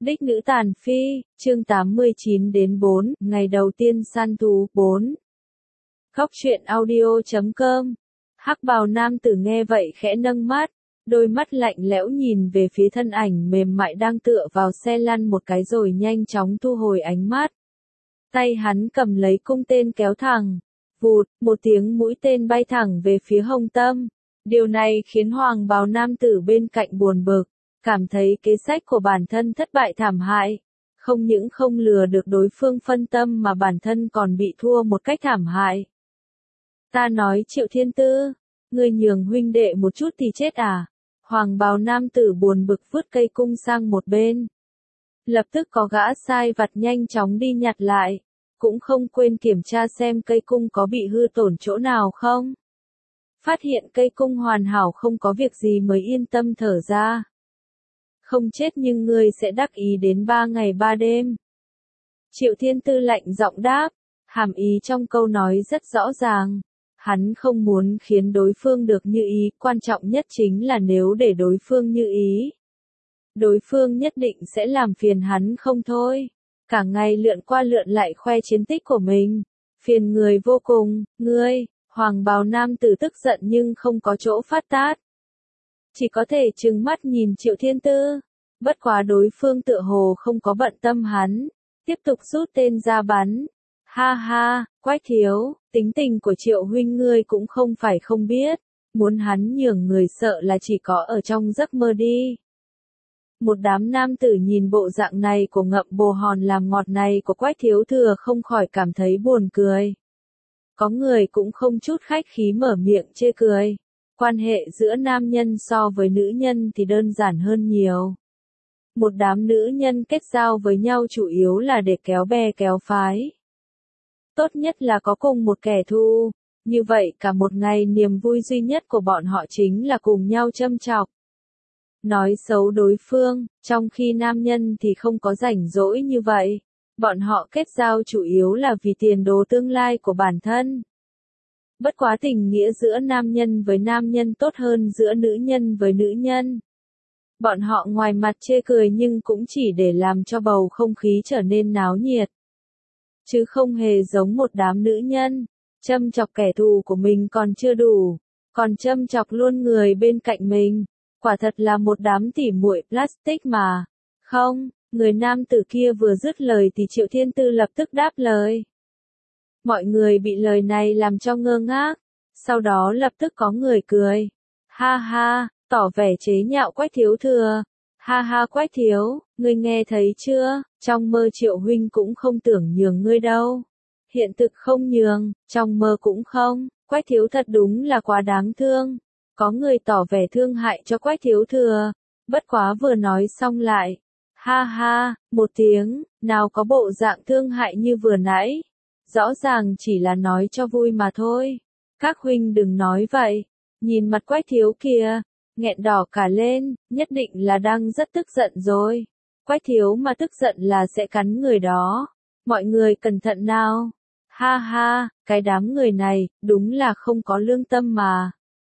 Đích nữ tàn phi, chương 89-4, ngày đầu tiên săn thú, 4. Góc truyện audio.com. Hắc bào nam tử nghe vậy khẽ nâng mắt, đôi mắt lạnh lẽo nhìn về phía thân ảnh mềm mại đang tựa vào xe lăn một cái rồi nhanh chóng thu hồi ánh mắt. Tay hắn cầm lấy cung tên kéo thẳng, vụt, một tiếng mũi tên bay thẳng về phía Hồng Tâm. Điều này khiến hoàng bào nam tử bên cạnh buồn bực, cảm thấy kế sách của bản thân thất bại thảm hại. Không những không lừa được đối phương phân tâm mà bản thân còn bị thua một cách thảm hại. Ta nói Triệu Thiên Tư, ngươi nhường huynh đệ một chút thì chết à? Hoàng bào nam tử buồn bực vứt cây cung sang một bên. Lập tức có gã sai vặt nhanh chóng đi nhặt lại, cũng không quên kiểm tra xem cây cung có bị hư tổn chỗ nào không. Phát hiện cây cung hoàn hảo không có việc gì mới yên tâm thở ra. Không chết nhưng ngươi sẽ đắc ý đến 3 ngày 3 đêm. Triệu Thiên Tư lạnh giọng đáp, hàm ý trong câu nói rất rõ ràng. Hắn không muốn khiến đối phương được như ý, quan trọng nhất chính là nếu để đối phương như ý. Đối phương nhất định sẽ làm phiền hắn không thôi. Cả ngày lượn qua lượn lại khoe chiến tích của mình. Phiền người vô cùng, ngươi, hoàng bào nam tử tức giận nhưng không có chỗ phát tát. Chỉ có thể trừng mắt nhìn Triệu Thiên Tư. Bất quá đối phương tựa hồ không có bận tâm hắn. Tiếp tục rút tên ra bắn. Ha ha, Quách thiếu, tính tình của Triệu huynh ngươi cũng không phải không biết. Muốn hắn nhường người sợ là chỉ có ở trong giấc mơ đi. Một đám nam tử nhìn bộ dạng này của ngậm bồ hòn làm ngọt này của Quách thiếu thừa không khỏi cảm thấy buồn cười. Có người cũng không chút khách khí mở miệng chê cười. Quan hệ giữa nam nhân so với nữ nhân thì đơn giản hơn nhiều. Một đám nữ nhân kết giao với nhau chủ yếu là để kéo bè kéo phái. Tốt nhất là có cùng một kẻ thù. Như vậy cả một ngày niềm vui duy nhất của bọn họ chính là cùng nhau châm chọc. Nói xấu đối phương, trong khi nam nhân thì không có rảnh rỗi như vậy. Bọn họ kết giao chủ yếu là vì tiền đồ tương lai của bản thân. Bất quá tình nghĩa giữa nam nhân với nam nhân tốt hơn giữa nữ nhân với nữ nhân. Bọn họ ngoài mặt chê cười nhưng cũng chỉ để làm cho bầu không khí trở nên náo nhiệt. Chứ không hề giống một đám nữ nhân, châm chọc kẻ thù của mình còn chưa đủ, còn châm chọc luôn người bên cạnh mình. Quả thật là một đám tỉ muội plastic mà. Không, người nam tử kia vừa dứt lời thì Triệu Thiên Tư lập tức đáp lời. Mọi người bị lời này làm cho ngơ ngác, sau đó lập tức có người cười. Ha ha, tỏ vẻ chế nhạo Quách thiếu thừa. Ha ha Quách thiếu, ngươi nghe thấy chưa, trong mơ Triệu huynh cũng không tưởng nhường ngươi đâu. Hiện thực không nhường, trong mơ cũng không, Quách thiếu thật đúng là quá đáng thương. Có người tỏ vẻ thương hại cho Quách thiếu thừa, bất quá vừa nói xong lại. Ha ha, một tiếng, nào có bộ dạng thương hại như vừa nãy. Rõ ràng chỉ là nói cho vui mà thôi. Các huynh đừng nói vậy. Nhìn mặt Quách thiếu kìa, nghẹn đỏ cả lên, nhất định là đang rất tức giận rồi. Quách thiếu mà tức giận là sẽ cắn người đó. Mọi người cẩn thận nào. Ha ha, cái đám người này, đúng là không có lương tâm mà.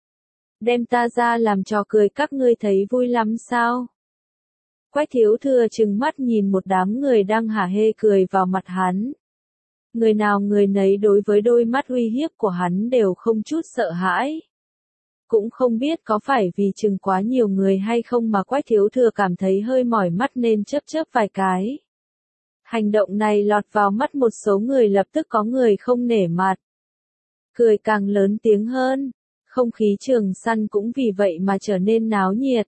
Đem ta ra làm trò cười các ngươi thấy vui lắm sao? Quách thiếu thừa trừng mắt nhìn một đám người đang hả hê cười vào mặt hắn. Người nào người nấy đối với đôi mắt uy hiếp của hắn đều không chút sợ hãi. Cũng không biết có phải vì chừng quá nhiều người hay không mà Quách thiếu thừa cảm thấy hơi mỏi mắt nên chớp chớp vài cái. Hành động này lọt vào mắt một số người lập tức có người không nể mặt. Cười càng lớn tiếng hơn. Không khí trường săn cũng vì vậy mà trở nên náo nhiệt.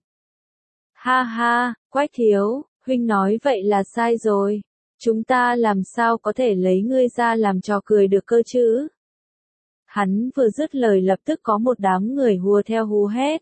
Ha ha, Quách thiếu, huynh nói vậy là sai rồi. Chúng ta làm sao có thể lấy ngươi ra làm trò cười được cơ chứ? Hắn vừa dứt lời lập tức có một đám người hùa theo hú hét.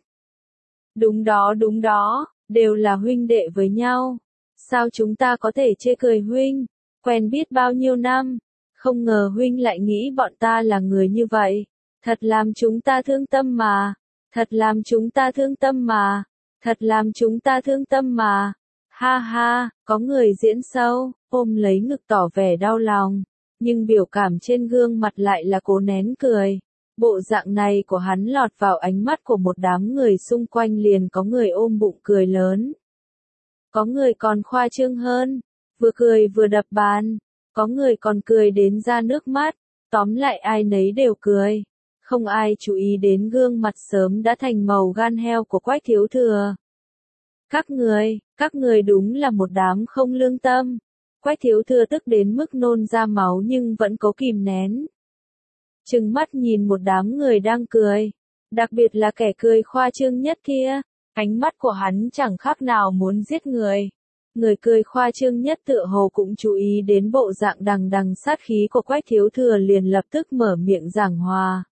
Đúng đó, đều là huynh đệ với nhau. Sao chúng ta có thể chê cười huynh? Quen biết bao nhiêu năm, không ngờ huynh lại nghĩ bọn ta là người như vậy. Thật làm chúng ta thương tâm mà. Thật làm chúng ta thương tâm mà. Thật làm chúng ta thương tâm mà. Ha ha, có người diễn sâu, ôm lấy ngực tỏ vẻ đau lòng. Nhưng biểu cảm trên gương mặt lại là cố nén cười. Bộ dạng này của hắn lọt vào ánh mắt của một đám người xung quanh liền có người ôm bụng cười lớn. có người còn khoa trương hơn, vừa cười vừa đập bàn, có người còn cười đến ra nước mắt, tóm lại ai nấy đều cười. Không ai chú ý đến gương mặt sớm đã thành màu gan heo của Quách Thiếu Thừa. Các người đúng là một đám không lương tâm. Quách Thiếu Thừa tức đến mức nôn ra máu nhưng vẫn cố kìm nén. Trừng mắt nhìn một đám người đang cười, đặc biệt là kẻ cười khoa trương nhất kia, ánh mắt của hắn chẳng khác nào muốn giết người. Người cười khoa trương nhất tựa hồ cũng chú ý đến bộ dạng đằng đằng sát khí của Quách Thiếu Thừa liền lập tức mở miệng giảng hòa.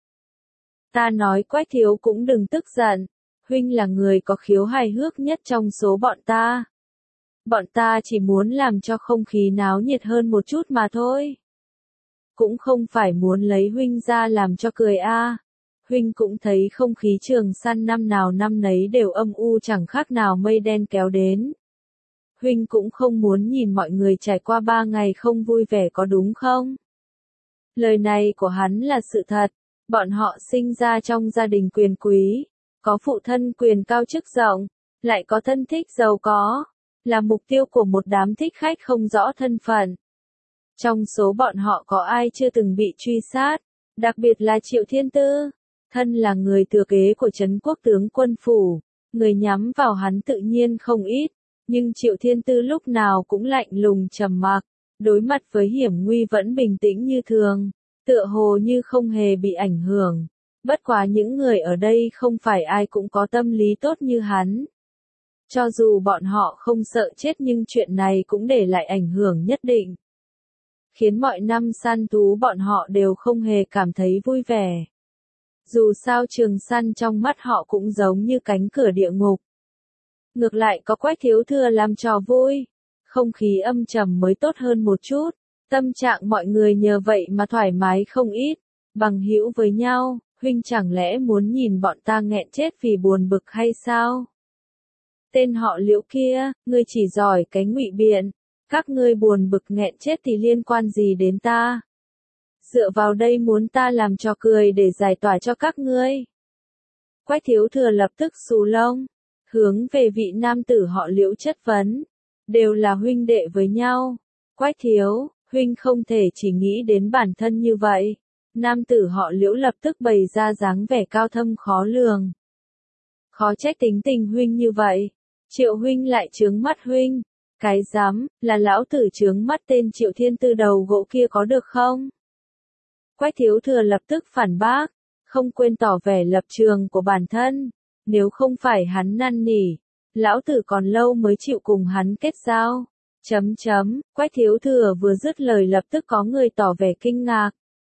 Ta nói Quách Thiếu cũng đừng tức giận, huynh là người có khiếu hài hước nhất trong số bọn ta. Bọn ta chỉ muốn làm cho không khí náo nhiệt hơn một chút mà thôi. Cũng không phải muốn lấy huynh ra làm cho cười a. Huynh cũng thấy không khí Trường Săn năm nào năm nấy đều âm u chẳng khác nào mây đen kéo đến. Huynh cũng không muốn nhìn mọi người trải qua 3 ngày không vui vẻ có đúng không? Lời này của hắn là sự thật, bọn họ sinh ra trong gia đình quyền quý, có phụ thân quyền cao chức rộng, lại có thân thích giàu có, là mục tiêu của một đám thích khách không rõ thân phận. Trong số bọn họ có ai chưa từng bị truy sát, đặc biệt là Triệu Thiên Tư, thân là người thừa kế của Trấn Quốc tướng quân phủ, người nhắm vào hắn tự nhiên không ít, nhưng Triệu Thiên Tư lúc nào cũng lạnh lùng trầm mặc, đối mặt với hiểm nguy vẫn bình tĩnh như thường, tựa hồ như không hề bị ảnh hưởng. Bất quá những người ở đây không phải ai cũng có tâm lý tốt như hắn. Cho dù bọn họ không sợ chết nhưng chuyện này cũng để lại ảnh hưởng nhất định. Khiến mọi năm săn thú bọn họ đều không hề cảm thấy vui vẻ. Dù sao Trường Săn trong mắt họ cũng giống như cánh cửa địa ngục. Ngược lại có Quách Thiếu Thừa làm trò vui, không khí âm trầm mới tốt hơn một chút, tâm trạng mọi người nhờ vậy mà thoải mái không ít, bằng hữu với nhau, huynh chẳng lẽ muốn nhìn bọn ta nghẹn chết vì buồn bực hay sao? Tên họ Liễu kia, ngươi chỉ giỏi cái ngụy biện, các ngươi buồn bực nghẹn chết thì liên quan gì đến ta? Dựa vào đây muốn ta làm trò cười để giải tỏa cho các ngươi. Quách Thiếu Thừa lập tức xù lông, hướng về vị nam tử họ Liễu chất vấn, đều là huynh đệ với nhau. Quách Thiếu, huynh không thể chỉ nghĩ đến bản thân như vậy. Nam tử họ Liễu lập tức bày ra dáng vẻ cao thâm khó lường. Khó trách tính tình huynh như vậy. Triệu huynh lại trướng mắt huynh. Cái dám, là lão tử trướng mắt tên Triệu Thiên Tư đầu gỗ kia có được không? Quách Thiếu Thừa lập tức phản bác, không quên tỏ vẻ lập trường của bản thân. Nếu không phải hắn năn nỉ, lão tử còn lâu mới chịu cùng hắn kết giao. Quách Thiếu Thừa vừa dứt lời lập tức có người tỏ vẻ kinh ngạc.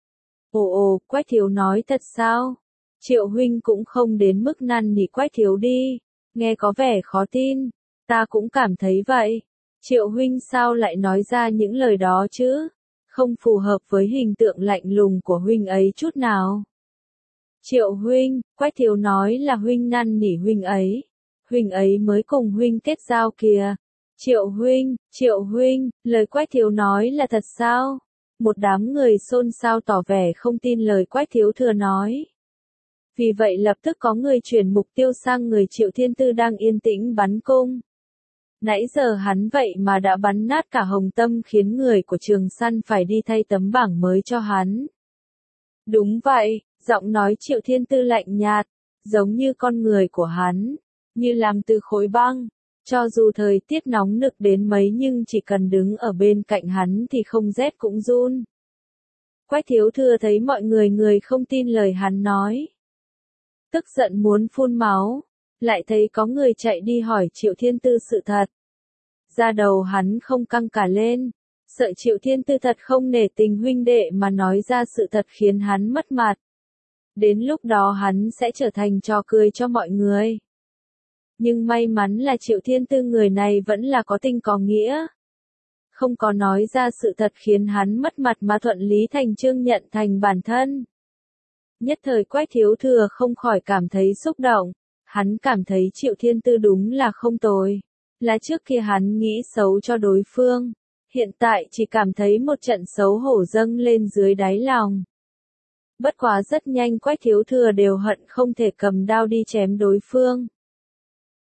Ồ, Quách Thiếu nói thật sao? Triệu huynh cũng không đến mức năn nỉ Quách Thiếu đi, nghe có vẻ khó tin, ta cũng cảm thấy vậy. Triệu huynh sao lại nói ra những lời đó chứ? Không phù hợp với hình tượng lạnh lùng của huynh ấy chút nào. Triệu huynh, Quách Thiếu nói là huynh năn nỉ huynh ấy mới cùng huynh kết giao kìa. Triệu huynh, lời Quách Thiếu nói là thật sao? Một đám người xôn xao tỏ vẻ không tin lời Quách Thiếu Thừa nói. Vì vậy lập tức có người chuyển mục tiêu sang người Triệu Thiên Tư đang yên tĩnh bắn cung. Nãy giờ hắn vậy mà đã bắn nát cả hồng tâm khiến người của Trường Săn phải đi thay tấm bảng mới cho hắn. Đúng vậy, giọng nói Triệu Thiên Tư lạnh nhạt, giống như con người của hắn, như làm từ khối băng. Cho dù thời tiết nóng nực đến mấy nhưng chỉ cần đứng ở bên cạnh hắn thì không rét cũng run. Quách Thiếu Thừa thấy mọi người không tin lời hắn nói. Tức giận muốn phun máu, lại thấy có người chạy đi hỏi Triệu Thiên Tư sự thật. Da đầu hắn không căng cả lên, sợ Triệu Thiên Tư thật không nể tình huynh đệ mà nói ra sự thật khiến hắn mất mặt. Đến lúc đó hắn sẽ trở thành trò cười cho mọi người. Nhưng may mắn là Triệu Thiên Tư người này vẫn là có tình có nghĩa. Không có nói ra sự thật khiến hắn mất mặt mà thuận lý thành chương nhận thành bản thân. Nhất thời Quách Thiếu Thừa không khỏi cảm thấy xúc động. Hắn cảm thấy Triệu Thiên Tư đúng là không tồi. Là trước kia hắn nghĩ xấu cho đối phương. Hiện tại chỉ cảm thấy một trận xấu hổ dâng lên dưới đáy lòng. Bất quá rất nhanh Quách Thiếu Thừa đều hận không thể cầm đao đi chém đối phương.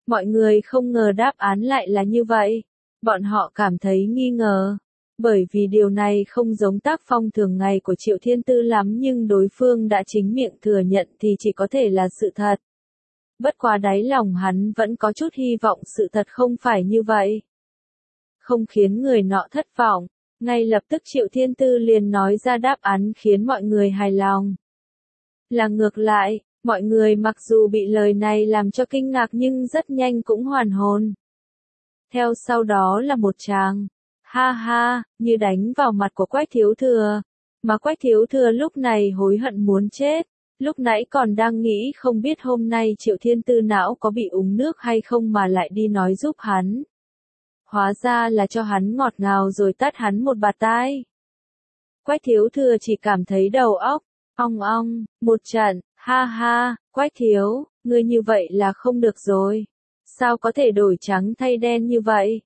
Mọi người không ngờ đáp án lại là như vậy. Bọn họ cảm thấy nghi ngờ. Bởi vì điều này không giống tác phong thường ngày của Triệu Thiên Tư lắm nhưng đối phương đã chính miệng thừa nhận thì chỉ có thể là sự thật. Bất quá đáy lòng hắn vẫn có chút hy vọng sự thật không phải như vậy. Không khiến người nọ thất vọng, ngay lập tức Triệu Thiên Tư liền nói ra đáp án khiến mọi người hài lòng. Là ngược lại, mọi người mặc dù bị lời này làm cho kinh ngạc nhưng rất nhanh cũng hoàn hồn. Theo sau đó là một tràng, ha ha, như đánh vào mặt của Quách Thiếu Thừa. Mà Quách Thiếu Thừa lúc này hối hận muốn chết, lúc nãy còn đang nghĩ không biết hôm nay Triệu Thiên Tư não có bị uống nước hay không mà lại đi nói giúp hắn. Hóa ra là cho hắn ngọt ngào rồi tát hắn một bạt tai. Quách Thiếu Thừa chỉ cảm thấy đầu óc, ong ong, một trận, ha ha, Quách Thiếu, ngươi như vậy là không được rồi. Sao có thể đổi trắng thay đen như vậy?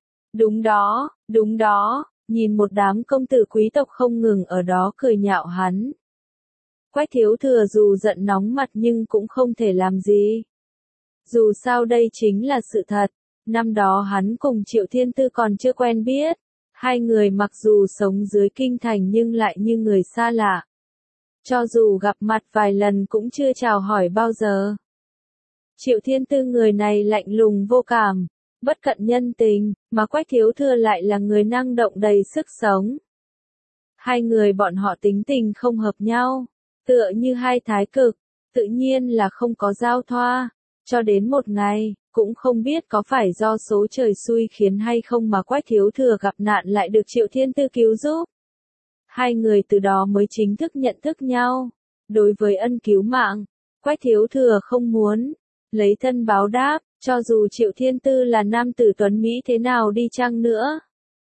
Đúng đó, nhìn một đám công tử quý tộc không ngừng ở đó cười nhạo hắn. Quách Thiếu Thừa dù giận nóng mặt nhưng cũng không thể làm gì. Dù sao đây chính là sự thật, năm đó hắn cùng Triệu Thiên Tư còn chưa quen biết. Hai người mặc dù sống dưới kinh thành nhưng lại như người xa lạ. Cho dù gặp mặt vài lần cũng chưa chào hỏi bao giờ. Triệu Thiên Tư người này lạnh lùng vô cảm, bất cận nhân tình, mà Quách Thiếu Thừa lại là người năng động đầy sức sống. Hai người bọn họ tính tình không hợp nhau, tựa như hai thái cực, tự nhiên là không có giao thoa. Cho đến một ngày, cũng không biết có phải do số trời xui khiến hay không mà Quách Thiếu Thừa gặp nạn lại được Triệu Thiên Tư cứu giúp. Hai người từ đó mới chính thức nhận thức nhau. Đối với ân cứu mạng, Quách Thiếu Thừa không muốn lấy thân báo đáp, cho dù Triệu Thiên Tư là nam tử tuấn Mỹ thế nào đi chăng nữa.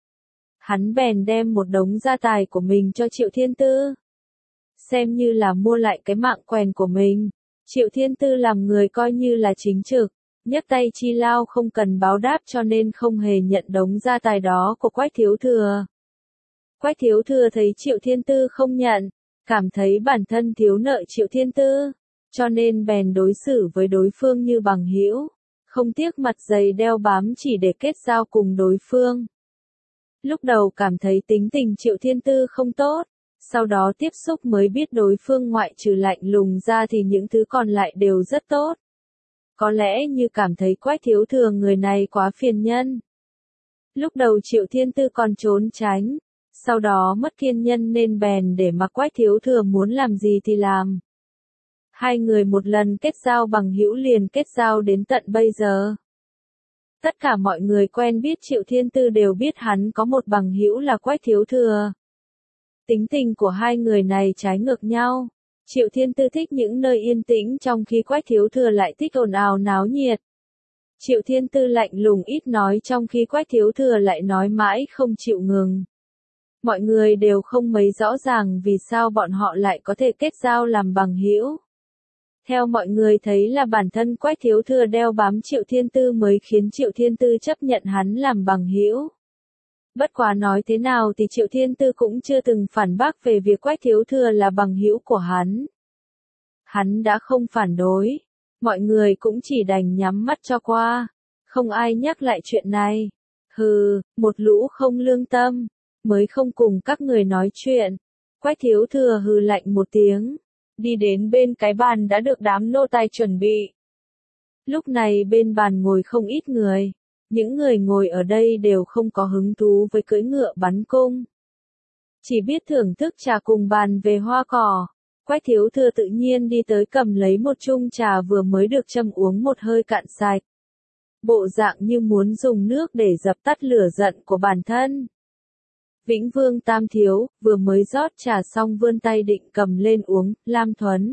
Hắn bèn đem một đống gia tài của mình cho Triệu Thiên Tư. Xem như là mua lại cái mạng quèn của mình. Triệu Thiên Tư làm người coi như là chính trực, nhấc tay chi lao không cần báo đáp cho nên không hề nhận đống gia tài đó của Quách Thiếu Thừa. Quách Thiếu Thừa thấy Triệu Thiên Tư không nhận, cảm thấy bản thân thiếu nợ Triệu Thiên Tư, cho nên bèn đối xử với đối phương như bằng hữu, không tiếc mặt dày đeo bám chỉ để kết giao cùng đối phương. Lúc đầu cảm thấy tính tình Triệu Thiên Tư không tốt, sau đó tiếp xúc mới biết đối phương ngoại trừ lạnh lùng ra thì những thứ còn lại đều rất tốt. Có lẽ như cảm thấy Quách Thiếu Thừa người này quá phiền nhân. Lúc đầu Triệu Thiên Tư còn trốn tránh, sau đó mất kiên nhẫn nên bèn để mặc Quách Thiếu Thừa muốn làm gì thì làm. Hai người một lần kết giao bằng hữu liền kết giao đến tận bây giờ. Tất cả mọi người quen biết Triệu Thiên Tư đều biết hắn có một bằng hữu là Quách Thiếu Thừa. Tính tình của hai người này trái ngược nhau. Triệu Thiên Tư thích những nơi yên tĩnh trong khi Quách Thiếu Thừa lại thích ồn ào náo nhiệt. Triệu Thiên Tư lạnh lùng ít nói trong khi Quách Thiếu Thừa lại nói mãi không chịu ngừng. Mọi người đều không mấy rõ ràng vì sao bọn họ lại có thể kết giao làm bằng hữu. Theo mọi người thấy là bản thân Quách Thiếu Thừa đeo bám Triệu Thiên Tư mới khiến Triệu Thiên Tư chấp nhận hắn làm bằng hữu. Bất quá nói thế nào thì Triệu Thiên Tư cũng chưa từng phản bác về việc Quách Thiếu Thừa là bằng hữu của hắn. Hắn đã không phản đối, mọi người cũng chỉ đành nhắm mắt cho qua, không ai nhắc lại chuyện này. Hừ, một lũ không lương tâm, mới không cùng các người nói chuyện. Quách Thiếu Thừa hừ lạnh một tiếng, đi đến bên cái bàn đã được đám nô tài chuẩn bị. Lúc này bên bàn ngồi không ít người. Những người ngồi ở đây đều không có hứng thú với cưỡi ngựa bắn cung. Chỉ biết thưởng thức trà cùng bàn về hoa cỏ. Quách Thiếu Thừa tự nhiên đi tới cầm lấy một chung trà vừa mới được châm uống một hơi cạn sạch. Bộ dạng như muốn dùng nước để dập tắt lửa giận của bản thân. Vĩnh Vương Tam Thiếu, vừa mới rót trà xong vươn tay định cầm lên uống, Lam Thuấn.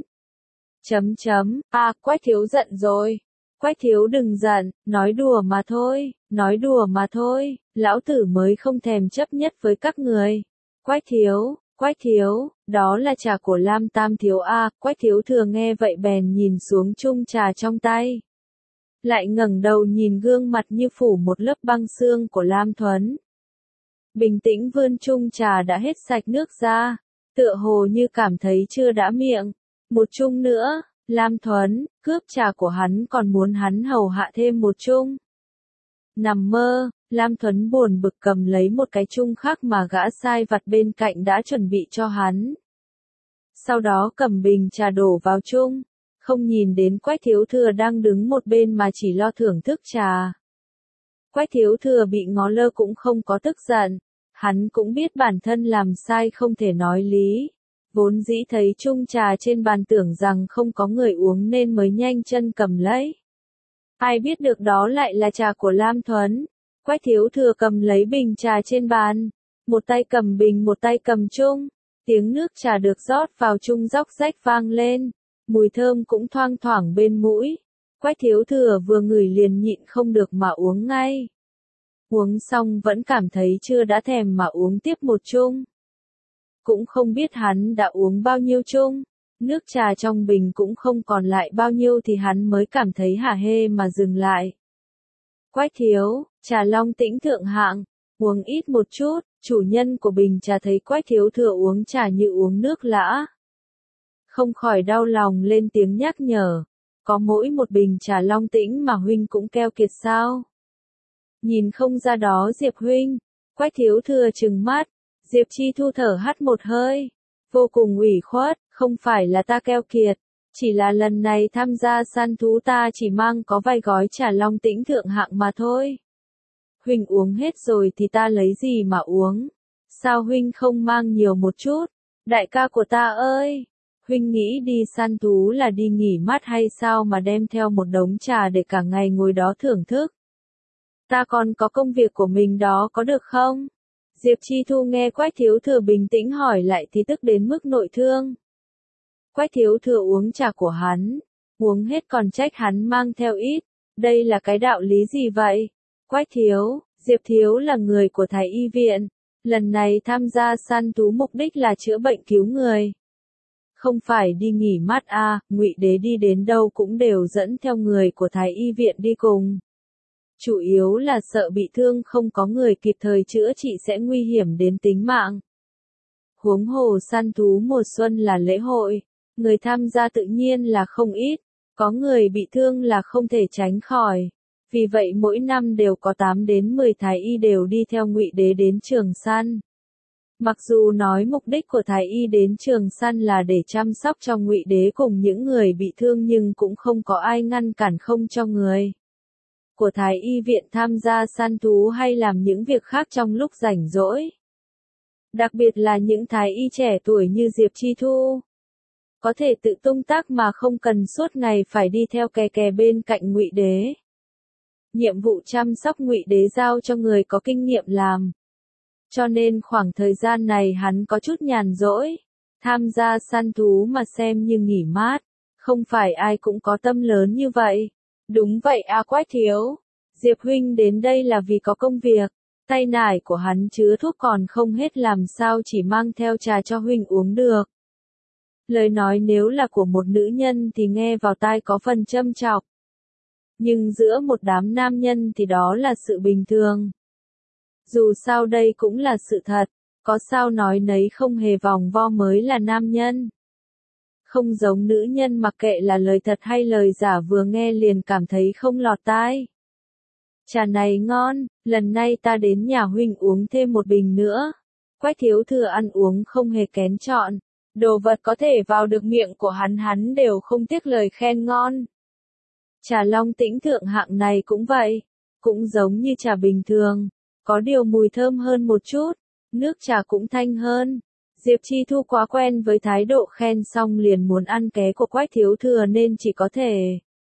Quách Thiếu giận rồi. Quách Thiếu đừng giận, nói đùa mà thôi, lão tử mới không thèm chấp nhất với các người. Quách Thiếu, đó là trà của Lam Tam Thiếu a. Quách Thiếu Thừa nghe vậy bèn nhìn xuống chung trà trong tay. Lại ngẩng đầu nhìn gương mặt như phủ một lớp băng xương của Lam Thuấn. Bình tĩnh vươn chung trà đã hết sạch nước ra, tựa hồ như cảm thấy chưa đã miệng. Một chung nữa, Lam Thuấn, cướp trà của hắn còn muốn hắn hầu hạ thêm một chung. Nằm mơ, Lam Thuấn buồn bực cầm lấy một cái chung khác mà gã sai vặt bên cạnh đã chuẩn bị cho hắn. Sau đó cầm bình trà đổ vào chung, không nhìn đến Quách Thiếu Thừa đang đứng một bên mà chỉ lo thưởng thức trà. Quách Thiếu Thừa bị ngó lơ cũng không có tức giận, hắn cũng biết bản thân làm sai không thể nói lý. Vốn dĩ thấy chung trà trên bàn tưởng rằng không có người uống nên mới nhanh chân cầm lấy. Ai biết được đó lại là trà của Lam Thuấn. Quách Thiếu Thừa cầm lấy bình trà trên bàn, một tay cầm bình một tay cầm chung, tiếng nước trà được rót vào chung róc rách vang lên, mùi thơm cũng thoang thoảng bên mũi. Quách Thiếu Thừa vừa ngửi liền nhịn không được mà uống ngay. Uống xong vẫn cảm thấy chưa đã thèm mà uống tiếp một chung. Cũng không biết hắn đã uống bao nhiêu chung, nước trà trong bình cũng không còn lại bao nhiêu thì hắn mới cảm thấy hả hê mà dừng lại. Quách thiếu, trà Long Tĩnh thượng hạng, uống ít một chút, chủ nhân của bình trà thấy Quách Thiếu Thừa uống trà như uống nước lã. Không khỏi đau lòng lên tiếng nhắc nhở, có mỗi một bình trà Long Tĩnh mà huynh cũng keo kiệt sao? Nhìn không ra đó Diệp huynh, Quách Thiếu Thừa trừng mắt, Diệp Chi Thu thở hắt một hơi, vô cùng ủy khuất, không phải là ta keo kiệt, chỉ là lần này tham gia săn thú ta chỉ mang có vài gói trà Long Tĩnh thượng hạng mà thôi. Huynh uống hết rồi thì ta lấy gì mà uống? Sao huynh không mang nhiều một chút? Đại ca của ta ơi! Huynh nghĩ đi săn thú là đi nghỉ mát hay sao mà đem theo một đống trà để cả ngày ngồi đó thưởng thức? Ta còn có công việc của mình đó có được không? Diệp Chi Thu nghe Quách Thiếu Thừa bình tĩnh hỏi lại thì tức đến mức nội thương. Quách Thiếu Thừa uống trà của hắn, uống hết còn trách hắn mang theo ít, đây là cái đạo lý gì vậy? Quách Thiếu, Diệp Thiếu là người của Thái Y Viện, lần này tham gia săn thú mục đích là chữa bệnh cứu người. Không phải đi nghỉ mát à, Ngụy Đế đi đến đâu cũng đều dẫn theo người của Thái Y Viện đi cùng. Chủ yếu là sợ bị thương không có người kịp thời chữa trị sẽ nguy hiểm đến tính mạng. Huống hồ săn thú mùa xuân là lễ hội, người tham gia tự nhiên là không ít, có người bị thương là không thể tránh khỏi. Vì vậy mỗi năm đều có 8 đến 10 thái y đều đi theo Ngụy Đế đến Trường Săn. Mặc dù nói mục đích của Thái Y đến Trường Săn là để chăm sóc cho Ngụy Đế cùng những người bị thương nhưng cũng không có ai ngăn cản không cho người của Thái Y Viện tham gia săn thú hay làm những việc khác trong lúc rảnh rỗi. Đặc biệt là những Thái Y trẻ tuổi như Diệp Chi Thu. Có thể tự tung tác mà không cần suốt ngày phải đi theo kè kè bên cạnh Ngụy Đế. Nhiệm vụ chăm sóc Ngụy Đế giao cho người có kinh nghiệm làm. Cho nên khoảng thời gian này hắn có chút nhàn rỗi, tham gia săn thú mà xem như nghỉ mát, không phải ai cũng có tâm lớn như vậy. Đúng vậy à Quách Thiếu, Diệp huynh đến đây là vì có công việc, tay nải của hắn chứa thuốc còn không hết làm sao chỉ mang theo trà cho huynh uống được. Lời nói nếu là của một nữ nhân thì nghe vào tai có phần châm chọc. Nhưng giữa một đám nam nhân thì đó là sự bình thường. Dù sao đây cũng là sự thật, có sao nói nấy không hề vòng vo mới là nam nhân. Không giống nữ nhân mặc kệ là lời thật hay lời giả vừa nghe liền cảm thấy không lọt tai. Trà này ngon, lần này ta đến nhà huynh uống thêm một bình nữa. Quách Thiếu Thừa ăn uống không hề kén chọn, đồ vật có thể vào được miệng của hắn đều không tiếc lời khen ngon. Trà Long Tĩnh thượng hạng này cũng vậy, cũng giống như trà bình thường, có điều mùi thơm hơn một chút, nước trà cũng thanh hơn. Diệp Chi Thu quá quen với thái độ khen xong liền muốn ăn ké của Quách Thiếu Thừa nên chỉ có thể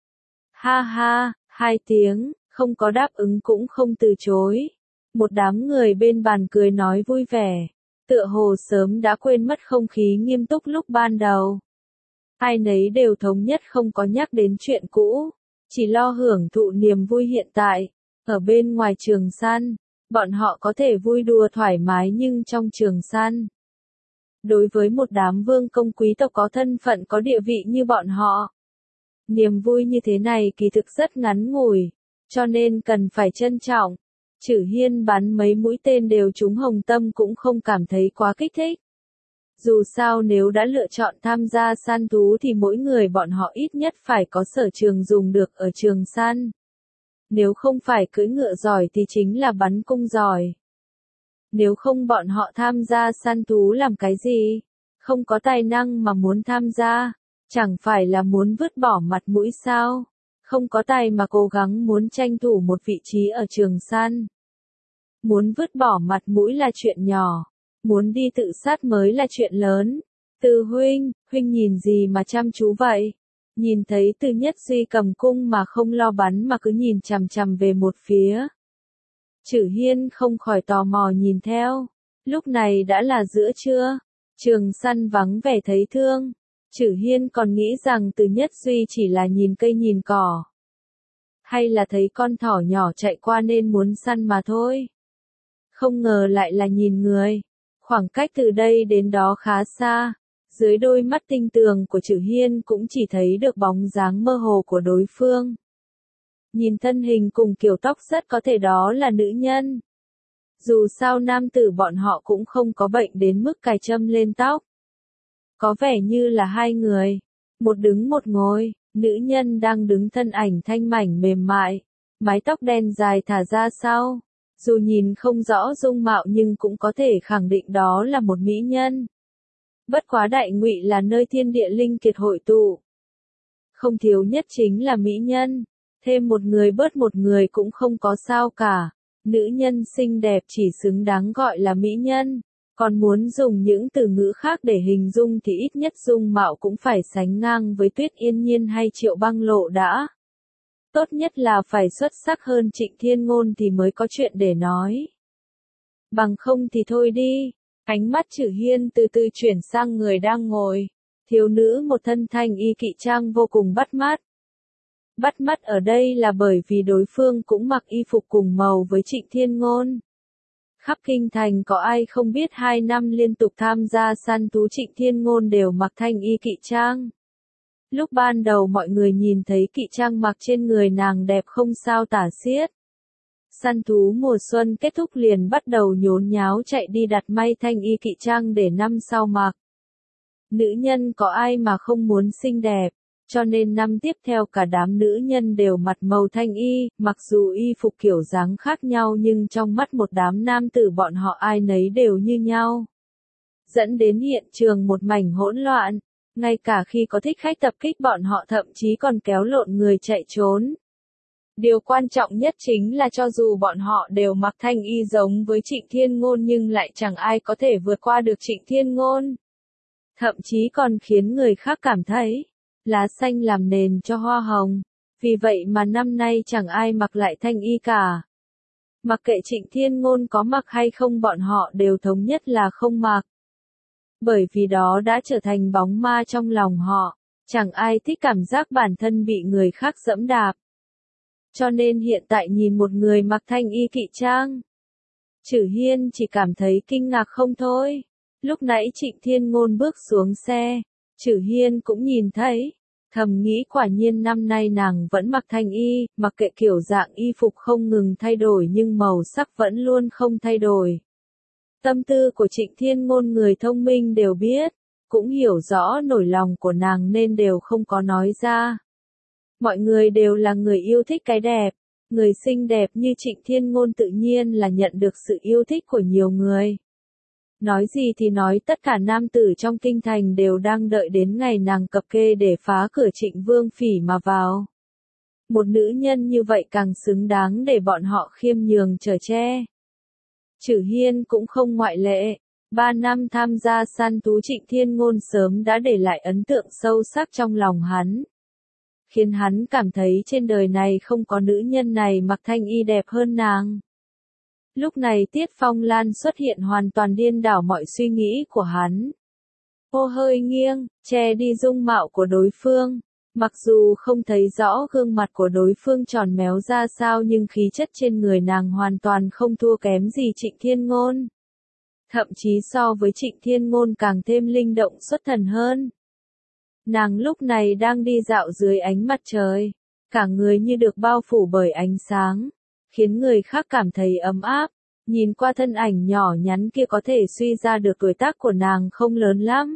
ha ha, 2 tiếng, không có đáp ứng cũng không từ chối. Một đám người bên bàn cười nói vui vẻ, tựa hồ sớm đã quên mất không khí nghiêm túc lúc ban đầu. Ai nấy đều thống nhất không có nhắc đến chuyện cũ, chỉ lo hưởng thụ niềm vui hiện tại. Ở bên ngoài Trường Săn, bọn họ có thể vui đùa thoải mái nhưng trong Trường Săn, đối với một đám vương công quý tộc có thân phận có địa vị như bọn họ, niềm vui như thế này kỳ thực rất ngắn ngủi, cho nên cần phải trân trọng. Chử Hiên bắn mấy mũi tên đều trúng hồng tâm cũng không cảm thấy quá kích thích. Dù sao nếu đã lựa chọn tham gia săn thú thì mỗi người bọn họ ít nhất phải có sở trường dùng được ở trường săn. Nếu không phải cưỡi ngựa giỏi thì chính là bắn cung giỏi. Nếu không bọn họ tham gia săn thú làm cái gì? Không có tài năng mà muốn tham gia, chẳng phải là muốn vứt bỏ mặt mũi sao? Không có tài mà cố gắng muốn tranh thủ một vị trí ở trường săn. Muốn vứt bỏ mặt mũi là chuyện nhỏ, muốn đi tự sát mới là chuyện lớn. Từ huynh nhìn gì mà chăm chú vậy? Nhìn thấy Từ Nhất Duy cầm cung mà không lo bắn mà cứ nhìn chằm chằm về một phía. Chử Hiên không khỏi tò mò nhìn theo. Lúc này đã là giữa trưa, trường săn vắng vẻ thấy thương. Chử Hiên còn nghĩ rằng Từ Nhất Duy chỉ là nhìn cây nhìn cỏ. Hay là thấy con thỏ nhỏ chạy qua nên muốn săn mà thôi. Không ngờ lại là nhìn người. Khoảng cách từ đây đến đó khá xa. Dưới đôi mắt tinh tường của Chử Hiên cũng chỉ thấy được bóng dáng mơ hồ của đối phương. Nhìn thân hình cùng kiểu tóc rất có thể đó là nữ nhân. Dù sao nam tử bọn họ cũng không có bệnh đến mức cài châm lên tóc. Có vẻ như là hai người. Một đứng một ngồi, nữ nhân đang đứng thân ảnh thanh mảnh mềm mại. Mái tóc đen dài thả ra sau. Dù nhìn không rõ dung mạo nhưng cũng có thể khẳng định đó là một mỹ nhân. Bất quá Đại Ngụy là nơi thiên địa linh kiệt hội tụ. Không thiếu nhất chính là mỹ nhân. Thêm một người bớt một người cũng không có sao cả. Nữ nhân xinh đẹp chỉ xứng đáng gọi là mỹ nhân. Còn muốn dùng những từ ngữ khác để hình dung thì ít nhất dung mạo cũng phải sánh ngang với Tuyết Yên Nhiên hay Triệu Băng Lộ đã. Tốt nhất là phải xuất sắc hơn Trịnh Thiên Ngôn thì mới có chuyện để nói. Bằng không thì thôi đi. Ánh mắt Chử Hiên từ từ chuyển sang người đang ngồi. Thiếu nữ một thân thanh y kỵ trang vô cùng bắt mắt. Bắt mắt ở đây là bởi vì đối phương cũng mặc y phục cùng màu với Trịnh Thiên Ngôn. Khắp kinh thành có ai không biết 2 năm liên tục tham gia săn thú Trịnh Thiên Ngôn đều mặc thanh y kỵ trang. Lúc ban đầu mọi người nhìn thấy kỵ trang mặc trên người nàng đẹp không sao tả xiết. Săn thú mùa xuân kết thúc liền bắt đầu nhốn nháo chạy đi đặt may thanh y kỵ trang để năm sau mặc. Nữ nhân có ai mà không muốn xinh đẹp, cho nên năm tiếp theo cả đám nữ nhân đều mặt màu thanh y, mặc dù y phục kiểu dáng khác nhau nhưng trong mắt một đám nam tử bọn họ ai nấy đều như nhau. Dẫn đến hiện trường một mảnh hỗn loạn, ngay cả khi có thích khách tập kích bọn họ thậm chí còn kéo lộn người chạy trốn. Điều quan trọng nhất chính là cho dù bọn họ đều mặc thanh y giống với Trịnh Thiên Ngôn nhưng lại chẳng ai có thể vượt qua được Trịnh Thiên Ngôn. Thậm chí còn khiến người khác cảm thấy, lá xanh làm nền cho hoa hồng. Vì vậy mà năm nay chẳng ai mặc lại thanh y cả. Mặc kệ Trịnh Thiên Ngôn có mặc hay không bọn họ đều thống nhất là không mặc. Bởi vì đó đã trở thành bóng ma trong lòng họ. Chẳng ai thích cảm giác bản thân bị người khác giẫm đạp. Cho nên hiện tại nhìn một người mặc thanh y kỵ trang, Chử Hiên chỉ cảm thấy kinh ngạc không thôi. Lúc nãy Trịnh Thiên Ngôn bước xuống xe, Chử Hiên cũng nhìn thấy, thầm nghĩ quả nhiên năm nay nàng vẫn mặc thanh y, mặc kệ kiểu dạng y phục không ngừng thay đổi nhưng màu sắc vẫn luôn không thay đổi. Tâm tư của Trịnh Thiên Ngôn người thông minh đều biết, cũng hiểu rõ nỗi lòng của nàng nên đều không có nói ra. Mọi người đều là người yêu thích cái đẹp, người xinh đẹp như Trịnh Thiên Ngôn tự nhiên là nhận được sự yêu thích của nhiều người. Nói gì thì nói tất cả nam tử trong kinh thành đều đang đợi đến ngày nàng cập kê để phá cửa Trịnh Vương Phỉ mà vào. Một nữ nhân như vậy càng xứng đáng để bọn họ khiêm nhường chở che. Chử Hiên cũng không ngoại lệ. 3 năm tham gia săn thú Trịnh Thiên Ngôn sớm đã để lại ấn tượng sâu sắc trong lòng hắn. Khiến hắn cảm thấy trên đời này không có nữ nhân này mặc thanh y đẹp hơn nàng. Lúc này Tiết Phong Lan xuất hiện hoàn toàn điên đảo mọi suy nghĩ của hắn. Cô hơi nghiêng, che đi dung mạo của đối phương. Mặc dù không thấy rõ gương mặt của đối phương tròn méo ra sao nhưng khí chất trên người nàng hoàn toàn không thua kém gì Trịnh Thiên Ngôn. Thậm chí so với Trịnh Thiên Ngôn càng thêm linh động xuất thần hơn. Nàng lúc này đang đi dạo dưới ánh mặt trời, cả người như được bao phủ bởi ánh sáng, khiến người khác cảm thấy ấm áp. Nhìn qua thân ảnh nhỏ nhắn kia có thể suy ra được tuổi tác của nàng không lớn lắm.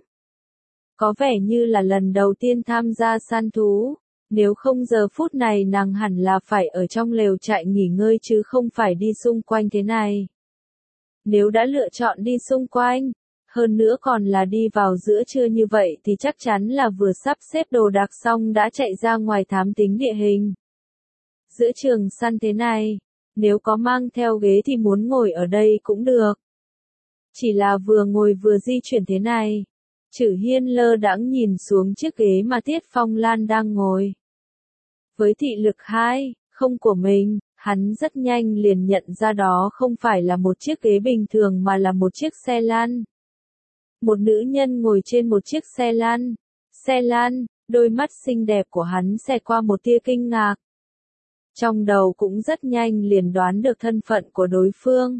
Có vẻ như là lần đầu tiên tham gia săn thú, nếu không giờ phút này nàng hẳn là phải ở trong lều trại nghỉ ngơi chứ không phải đi xung quanh thế này. Nếu đã lựa chọn đi xung quanh, hơn nữa còn là đi vào giữa trưa như vậy thì chắc chắn là vừa sắp xếp đồ đạc xong đã chạy ra ngoài thám tính địa hình. Giữa trường săn thế này, nếu có mang theo ghế thì muốn ngồi ở đây cũng được. Chỉ là vừa ngồi vừa di chuyển thế này. Chử Hiên lơ đãng nhìn xuống chiếc ghế mà Tiết Phong Lan đang ngồi. Với thị lực không của mình, hắn rất nhanh liền nhận ra đó không phải là một chiếc ghế bình thường mà là một chiếc xe lăn. Một nữ nhân ngồi trên một chiếc xe lăn. Xe lăn, đôi mắt xinh đẹp của hắn xẹt qua một tia kinh ngạc. Trong đầu cũng rất nhanh liền đoán được thân phận của đối phương.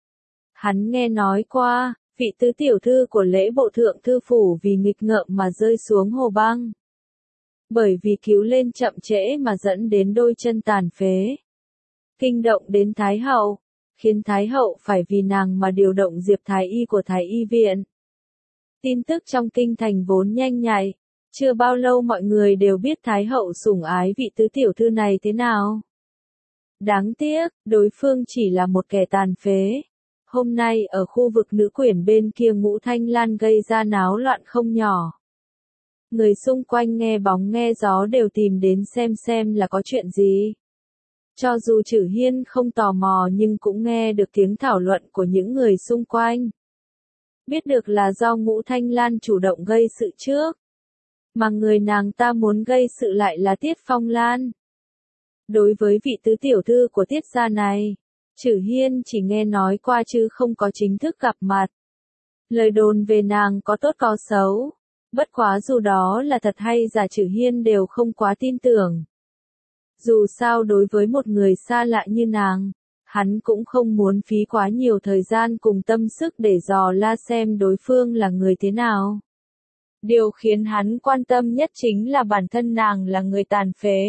Hắn nghe nói qua, vị tứ tiểu thư của lễ bộ thượng thư phủ vì nghịch ngợm mà rơi xuống hồ băng. Bởi vì cứu lên chậm trễ mà dẫn đến đôi chân tàn phế. Kinh động đến Thái hậu, khiến Thái hậu phải vì nàng mà điều động Diệp Thái y của Thái y viện. Tin tức trong kinh thành vốn nhanh nhạy, chưa bao lâu mọi người đều biết Thái hậu sủng ái vị tứ tiểu thư này thế nào. Đáng tiếc, đối phương chỉ là một kẻ tàn phế. Hôm nay ở khu vực nữ quyển bên kia Ngũ Thanh Lan gây ra náo loạn không nhỏ. Người xung quanh nghe bóng nghe gió đều tìm đến xem là có chuyện gì. Cho dù Chử Hiên không tò mò nhưng cũng nghe được tiếng thảo luận của những người xung quanh. Biết được là do Ngũ Thanh Lan chủ động gây sự trước. Mà người nàng ta muốn gây sự lại là Tiết Phong Lan. Đối với vị tứ tiểu thư của Tiết gia này, Chử Hiên chỉ nghe nói qua chứ không có chính thức gặp mặt. Lời đồn về nàng có tốt có xấu. Bất quá dù đó là thật hay giả Chử Hiên đều không quá tin tưởng. Dù sao đối với một người xa lạ như nàng, hắn cũng không muốn phí quá nhiều thời gian cùng tâm sức để dò la xem đối phương là người thế nào. Điều khiến hắn quan tâm nhất chính là bản thân nàng là người tàn phế.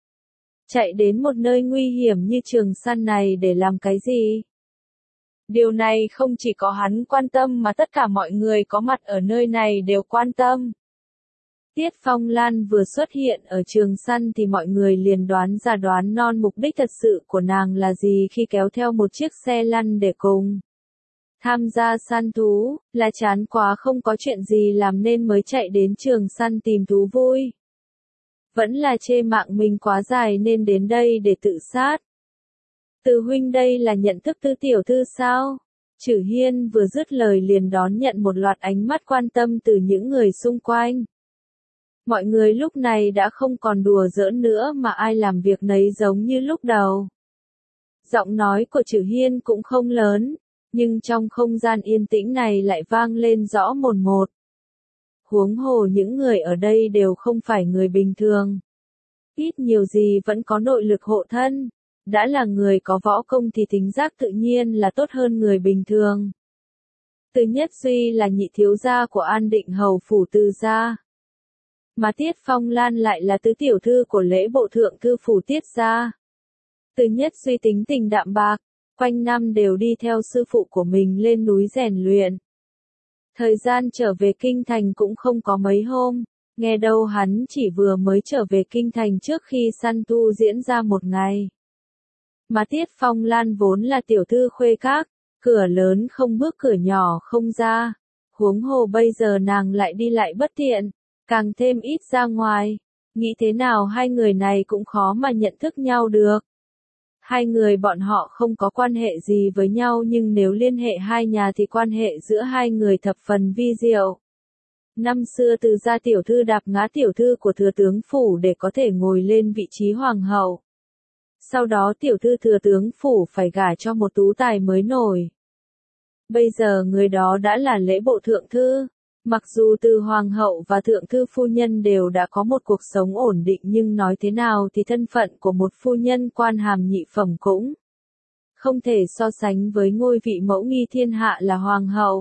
Chạy đến một nơi nguy hiểm như trường săn này để làm cái gì? Điều này không chỉ có hắn quan tâm mà tất cả mọi người có mặt ở nơi này đều quan tâm. Tiết Phong Lan vừa xuất hiện ở trường săn thì mọi người liền đoán non mục đích thật sự của nàng là gì khi kéo theo một chiếc xe lăn để cùng tham gia săn thú, là chán quá không có chuyện gì làm nên mới chạy đến trường săn tìm thú vui. Vẫn là chê mạng mình quá dài nên đến đây để tự sát. Từ huynh đây là nhận thức tứ tiểu thư sao? Chử Hiên vừa dứt lời liền đón nhận một loạt ánh mắt quan tâm từ những người xung quanh. Mọi người lúc này đã không còn đùa giỡn nữa mà ai làm việc nấy giống như lúc đầu. Giọng nói của Chử Hiên cũng không lớn, nhưng trong không gian yên tĩnh này lại vang lên rõ mồn một. Huống hồ những người ở đây đều không phải người bình thường. Ít nhiều gì vẫn có nội lực hộ thân. Đã là người có võ công thì tính giác tự nhiên là tốt hơn người bình thường. Từ Nhất Duy là nhị thiếu gia của An Định hầu phủ Từ gia. Mà Tiết Phong Lan lại là tứ tiểu thư của lễ bộ thượng thư phủ Tiết gia. Từ Nhất Duy tính tình đạm bạc, quanh năm đều đi theo sư phụ của mình lên núi rèn luyện. Thời gian trở về kinh thành cũng không có mấy hôm, nghe đâu hắn chỉ vừa mới trở về kinh thành trước khi săn thu diễn ra một ngày. Mà Tiết Phong Lan vốn là tiểu thư khuê các, cửa lớn không bước cửa nhỏ không ra. Huống hồ bây giờ nàng lại đi lại bất tiện, càng thêm ít ra ngoài. Nghĩ thế nào hai người này cũng khó mà nhận thức nhau được. Hai người bọn họ không có quan hệ gì với nhau nhưng nếu liên hệ hai nhà thì quan hệ giữa hai người thập phần vi diệu. Năm xưa Từ gia tiểu thư đạp ngã tiểu thư của thừa tướng phủ để có thể ngồi lên vị trí hoàng hậu. Sau đó tiểu thư thừa tướng phủ phải gả cho một tú tài mới nổi. Bây giờ người đó đã là lễ bộ thượng thư. Mặc dù từ hoàng hậu và thượng thư phu nhân đều đã có một cuộc sống ổn định nhưng nói thế nào thì thân phận của một phu nhân quan hàm nhị phẩm cũng không thể so sánh với ngôi vị mẫu nghi thiên hạ là hoàng hậu.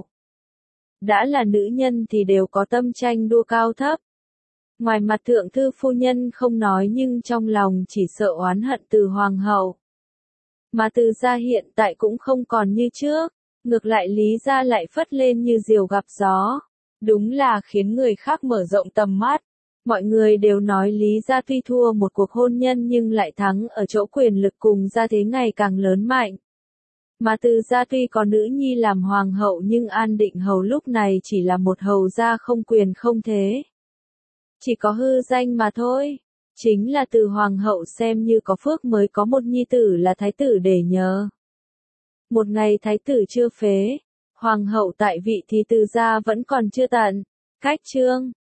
Đã là nữ nhân thì đều có tâm tranh đua cao thấp. Ngoài mặt thượng thư phu nhân không nói nhưng trong lòng chỉ sợ oán hận từ hoàng hậu. Mà Từ gia hiện tại cũng không còn như trước, ngược lại Lý gia lại phất lên như diều gặp gió. Đúng là khiến người khác mở rộng tầm mắt. Mọi người đều nói Lý gia tuy thua một cuộc hôn nhân nhưng lại thắng ở chỗ quyền lực cùng gia thế ngày càng lớn mạnh. Mà Từ gia tuy có nữ nhi làm hoàng hậu nhưng An Định Hầu lúc này chỉ là một hầu gia không quyền không thế. Chỉ có hư danh mà thôi. Chính là Từ hoàng hậu xem như có phước mới có một nhi tử là thái tử để nhờ. Một ngày thái tử chưa phế, hoàng hậu tại vị thì Từ gia vẫn còn chưa tận. Cách chương